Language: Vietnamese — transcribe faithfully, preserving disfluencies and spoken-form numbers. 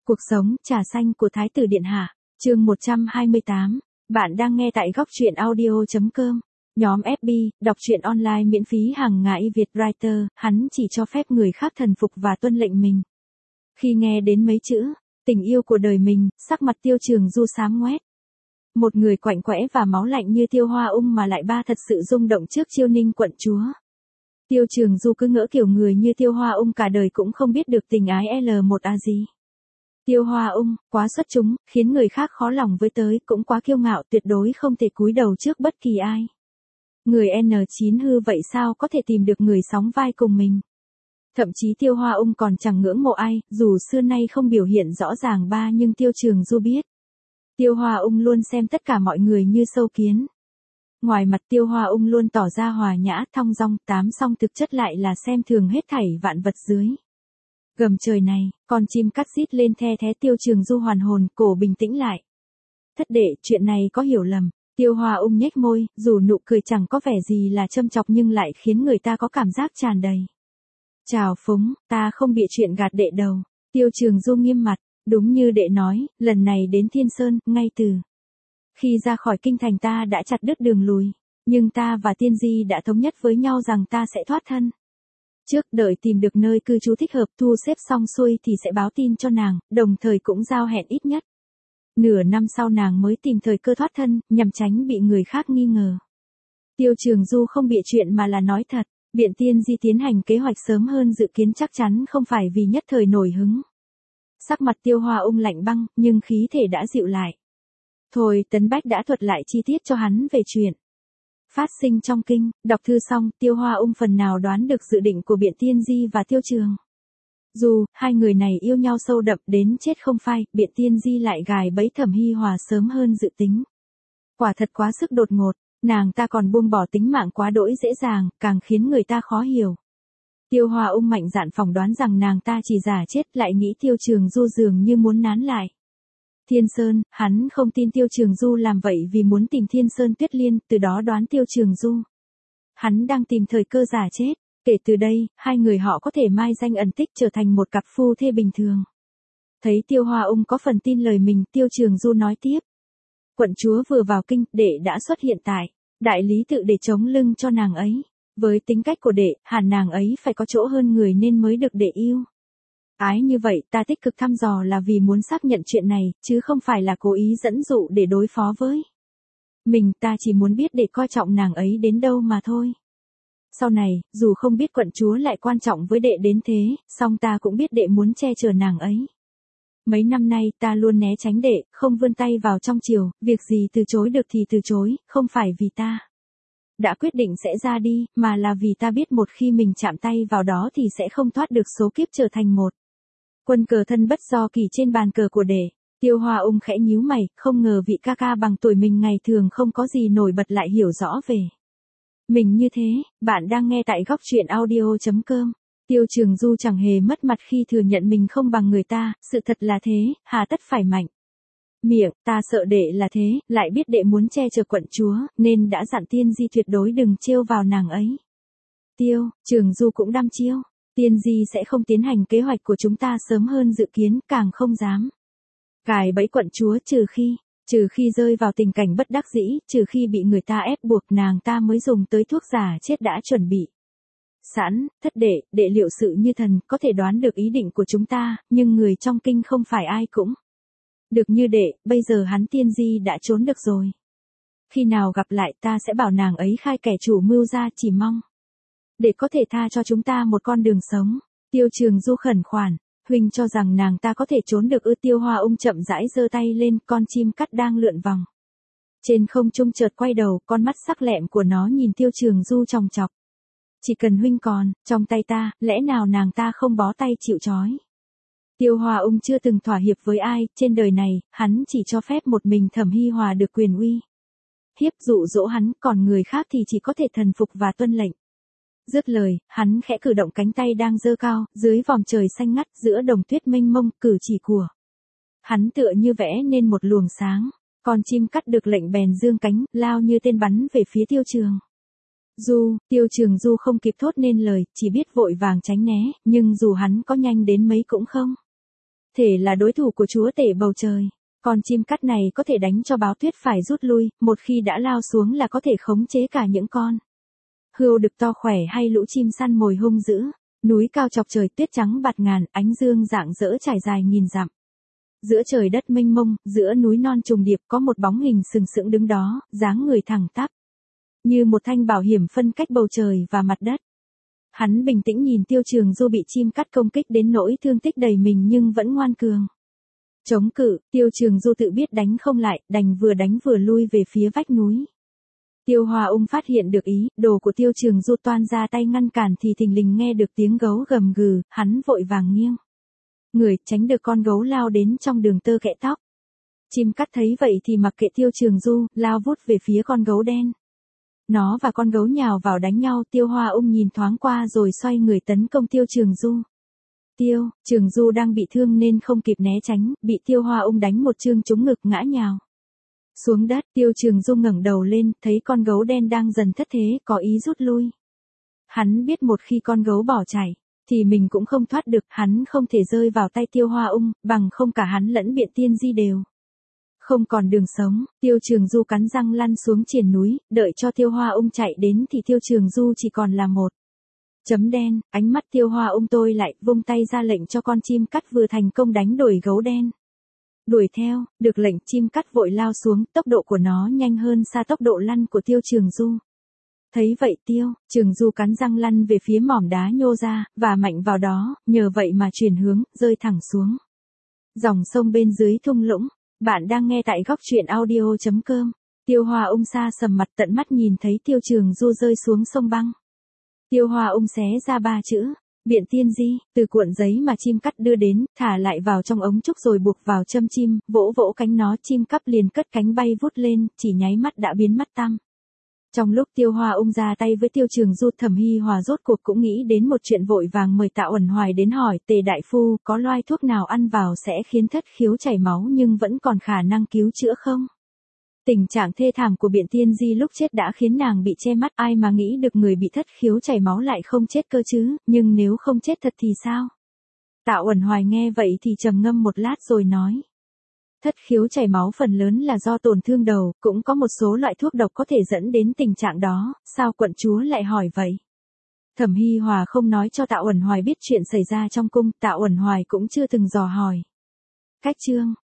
Cuộc sống, trà xanh của Thái tử Điện Hạ, chương một trăm hai mươi tám. Bạn đang nghe tại góc truyện audio chấm com. Nhóm ép bê, đọc truyện online miễn phí hàng ngày Việt Writer, hắn chỉ cho phép người khác thần phục và tuân lệnh mình. Khi nghe đến mấy chữ, tình yêu của đời mình, sắc mặt Tiêu Trường Du xám ngoét. Một người quạnh quẽ và máu lạnh như Tiêu Hoa Ung mà lại ba thật sự rung động trước chiêu ninh quận chúa. Tiêu Trường Du cứ ngỡ kiểu người như Tiêu Hoa Ung cả đời cũng không biết được tình ái L một A gì. Tiêu Hoa Ung, quá xuất chúng, khiến người khác khó lòng với tới, cũng quá kiêu ngạo, tuyệt đối không thể cúi đầu trước bất kỳ ai. Người N chín hư vậy sao có thể tìm được người sóng vai cùng mình. Thậm chí Tiêu Hoa Ung còn chẳng ngưỡng mộ ai, dù xưa nay không biểu hiện rõ ràng ba nhưng Tiêu Trường Du biết. Tiêu Hoa Ung luôn xem tất cả mọi người như sâu kiến. Ngoài mặt Tiêu Hoa Ung luôn tỏ ra hòa nhã, thong dong, tám song thực chất lại là xem thường hết thảy vạn vật dưới. Gầm trời này, con chim cắt rít lên the thé. Tiêu Trường Du hoàn hồn, cổ bình tĩnh lại. Thất đệ, chuyện này có hiểu lầm. Tiêu Hoa Ung nhếch môi, dù nụ cười chẳng có vẻ gì là châm chọc nhưng lại khiến người ta có cảm giác tràn đầy trào phúng. Ta không bịa chuyện gạt đệ đâu. Tiêu Trường Du nghiêm mặt, đúng như đệ nói, lần này đến Thiên Sơn, ngay từ khi ra khỏi kinh thành ta đã chặt đứt đường lùi, nhưng ta và Tiên Di đã thống nhất với nhau rằng ta sẽ thoát thân. Trước đợi tìm được nơi cư trú thích hợp, thu xếp xong xuôi thì sẽ báo tin cho nàng, đồng thời cũng giao hẹn ít nhất nửa năm sau nàng mới tìm thời cơ thoát thân, nhằm tránh bị người khác nghi ngờ. Tiêu Trường Du không bịa chuyện mà là nói thật, Biện Tiên Di tiến hành kế hoạch sớm hơn dự kiến chắc chắn không phải vì nhất thời nổi hứng. Sắc mặt Tiêu Hoa Ung lạnh băng, nhưng khí thể đã dịu lại. Thôi, Tấn Bách đã thuật lại chi tiết cho hắn về chuyện phát sinh trong kinh. Đọc thư xong, Tiêu Hoa Ung phần nào đoán được dự định của Biện Tiên Di và Tiêu Trường Du, hai người này yêu nhau sâu đậm đến chết không phai. Biện Tiên Di lại gài bẫy Thẩm Hi Hòa sớm hơn dự tính. Quả thật quá sức đột ngột, nàng ta còn buông bỏ tính mạng quá đỗi dễ dàng, càng khiến người ta khó hiểu. Tiêu Hoa Ung mạnh dạn phỏng đoán rằng nàng ta chỉ giả chết, lại nghĩ Tiêu Trường Du dường như muốn nán lại Thiên Sơn. Hắn không tin Tiêu Trường Du làm vậy vì muốn tìm Thiên Sơn Tuyết Liên, từ đó đoán Tiêu Trường Du hắn đang tìm thời cơ giả chết. Kể từ đây, hai người họ có thể mai danh ẩn tích, trở thành một cặp phu thê bình thường. Thấy Tiêu Hoa Ung có phần tin lời mình, Tiêu Trường Du nói tiếp. Quận chúa vừa vào kinh, đệ đã xuất hiện tại đại lý tự để chống lưng cho nàng ấy. Với tính cách của đệ, hẳn nàng ấy phải có chỗ hơn người nên mới được đệ yêu ái như vậy. Ta tích cực thăm dò là vì muốn xác nhận chuyện này, chứ không phải là cố ý dẫn dụ để đối phó với mình. Ta chỉ muốn biết đệ coi trọng nàng ấy đến đâu mà thôi. Sau này, dù không biết quận chúa lại quan trọng với đệ đến thế, song ta cũng biết đệ muốn che chở nàng ấy. Mấy năm nay ta luôn né tránh đệ, không vươn tay vào trong triều, việc gì từ chối được thì từ chối, không phải vì ta đã quyết định sẽ ra đi, mà là vì ta biết một khi mình chạm tay vào đó thì sẽ không thoát được số kiếp trở thành một quân cờ thân bất do kỳ trên bàn cờ của đệ. Tiêu Hoa Ung khẽ nhíu mày, không ngờ vị ca ca bằng tuổi mình ngày thường không có gì nổi bật lại hiểu rõ về mình như thế. Bạn đang nghe tại góc truyện audio chấm com. Tiêu Trường Du chẳng hề mất mặt khi thừa nhận mình không bằng người ta, sự thật là thế, hà tất phải mạnh miệng. Ta sợ đệ là thế, lại biết đệ muốn che chở quận chúa, nên đã dặn Tiên Di tuyệt đối đừng trêu vào nàng ấy. Tiêu Trường Du cũng đăm chiêu. Tiên Di sẽ không tiến hành kế hoạch của chúng ta sớm hơn dự kiến, càng không dám gài bẫy quận chúa, trừ khi Trừ khi rơi vào tình cảnh bất đắc dĩ, trừ khi bị người ta ép buộc, nàng ta mới dùng tới thuốc giả chết đã chuẩn bị sẵn. Thất đệ, đệ liệu sự như thần, có thể đoán được ý định của chúng ta, nhưng người trong kinh không phải ai cũng được như đệ. Bây giờ hắn Tiên Di đã trốn được rồi. Khi nào gặp lại ta sẽ bảo nàng ấy khai kẻ chủ mưu ra, chỉ mong để có thể tha cho chúng ta một con đường sống. Tiêu Trường Du khẩn khoản. Huynh cho rằng nàng ta có thể trốn được ư? Tiêu Hoa Ung chậm rãi giơ tay lên, con chim cắt đang lượn vòng trên không trung chợt quay đầu, con mắt sắc lẹm của nó nhìn Tiêu Trường Du chòng chọc. Chỉ cần huynh còn trong tay ta, lẽ nào nàng ta không bó tay chịu trói? Tiêu Hoa Ung chưa từng thỏa hiệp với ai, trên đời này, hắn chỉ cho phép một mình Thẩm Hi Hòa được quyền uy hiếp dụ dỗ hắn, còn người khác thì chỉ có thể thần phục và tuân lệnh. Dứt lời, hắn khẽ cử động cánh tay đang giơ cao, dưới vòm trời xanh ngắt, giữa đồng tuyết mênh mông, cử chỉ của hắn tựa như vẽ nên một luồng sáng. Con chim cắt được lệnh bèn dương cánh, lao như tên bắn về phía Tiêu Trường Du. Tiêu Trường Du không kịp thốt nên lời, chỉ biết vội vàng tránh né, nhưng dù hắn có nhanh đến mấy cũng không thể là đối thủ của chúa tể bầu trời. Con chim cắt này có thể đánh cho báo tuyết phải rút lui, một khi đã lao xuống là có thể khống chế cả những con hươu đực to khỏe hay lũ chim săn mồi hung dữ. Núi cao chọc trời, tuyết trắng bạt ngàn, ánh dương rạng rỡ trải dài nghìn dặm. Giữa trời đất mênh mông, giữa núi non trùng điệp có một bóng hình sừng sững đứng đó, dáng người thẳng tắp, như một thanh bảo hiểm phân cách bầu trời và mặt đất. Hắn bình tĩnh nhìn Tiêu Trường Du bị chim cắt công kích đến nỗi thương tích đầy mình nhưng vẫn ngoan cường chống cự. Tiêu Trường Du tự biết đánh không lại, đành vừa đánh vừa lui về phía vách núi. Tiêu Hoa Ung phát hiện được ý đồ của Tiêu Trường Du, toan ra tay ngăn cản thì thình lình nghe được tiếng gấu gầm gừ, hắn vội vàng nghiêng người tránh được con gấu lao đến trong đường tơ kẽ tóc. Chim cắt thấy vậy thì mặc kệ Tiêu Trường Du, lao vút về phía con gấu đen. Nó và con gấu nhào vào đánh nhau, Tiêu Hoa Ung nhìn thoáng qua rồi xoay người tấn công Tiêu Trường Du. Tiêu Trường Du đang bị thương nên không kịp né tránh, bị Tiêu Hoa Ung đánh một chương trúng ngực ngã nhào xuống đất. Tiêu Trường Du ngẩng đầu lên, thấy con gấu đen đang dần thất thế, có ý rút lui. Hắn biết một khi con gấu bỏ chạy thì mình cũng không thoát được, hắn không thể rơi vào tay Tiêu Hoa Ung, bằng không cả hắn lẫn Biện Tiên Di đều không còn đường sống. Tiêu Trường Du cắn răng lăn xuống triền núi, đợi cho Tiêu Hoa Ung chạy đến thì Tiêu Trường Du chỉ còn là một chấm đen. Ánh mắt Tiêu Hoa Ung tôi lại, vung tay ra lệnh cho con chim cắt vừa thành công đánh đuổi gấu đen. Đuổi theo, được lệnh chim cắt vội lao xuống, tốc độ của nó nhanh hơn xa tốc độ lăn của Tiêu Trường Du. Thấy vậy Tiêu Trường Du cắn răng lăn về phía mỏm đá nhô ra, và mạnh vào đó, nhờ vậy mà chuyển hướng, rơi thẳng xuống dòng sông bên dưới thung lũng. Bạn đang nghe tại góc truyện audio chấm com. Tiêu Hoa Ung xa sầm mặt, tận mắt nhìn thấy Tiêu Trường Du rơi xuống sông băng. Tiêu Hoa Ung xé ra ba chữ Biện Tiên Di từ cuộn giấy mà chim cắt đưa đến, thả lại vào trong ống trúc rồi buộc vào châm chim, vỗ vỗ cánh nó, chim cắp liền cất cánh bay vút lên, chỉ nháy mắt đã biến mất tăm. Trong lúc Tiêu Hoa Ung ra tay với Tiêu Trường Du, Thẩm Hi Hòa rốt cuộc cũng nghĩ đến một chuyện, vội vàng mời Tạ Uẩn Hoài đến hỏi: Tề đại phu, có loai thuốc nào ăn vào sẽ khiến thất khiếu chảy máu nhưng vẫn còn khả năng cứu chữa không? Tình trạng thê thảm của Biện Tiên Di lúc chết đã khiến nàng bị che mắt, ai mà nghĩ được người bị thất khiếu chảy máu lại không chết cơ chứ, nhưng nếu không chết thật thì sao? Tạ Uẩn Hoài nghe vậy thì trầm ngâm một lát rồi nói: Thất khiếu chảy máu phần lớn là do tổn thương đầu, cũng có một số loại thuốc độc có thể dẫn đến tình trạng đó, sao quận chúa lại hỏi vậy? Thẩm Hi Hòa không nói cho Tạ Uẩn Hoài biết chuyện xảy ra trong cung, Tạ Uẩn Hoài cũng chưa từng dò hỏi. Cách chương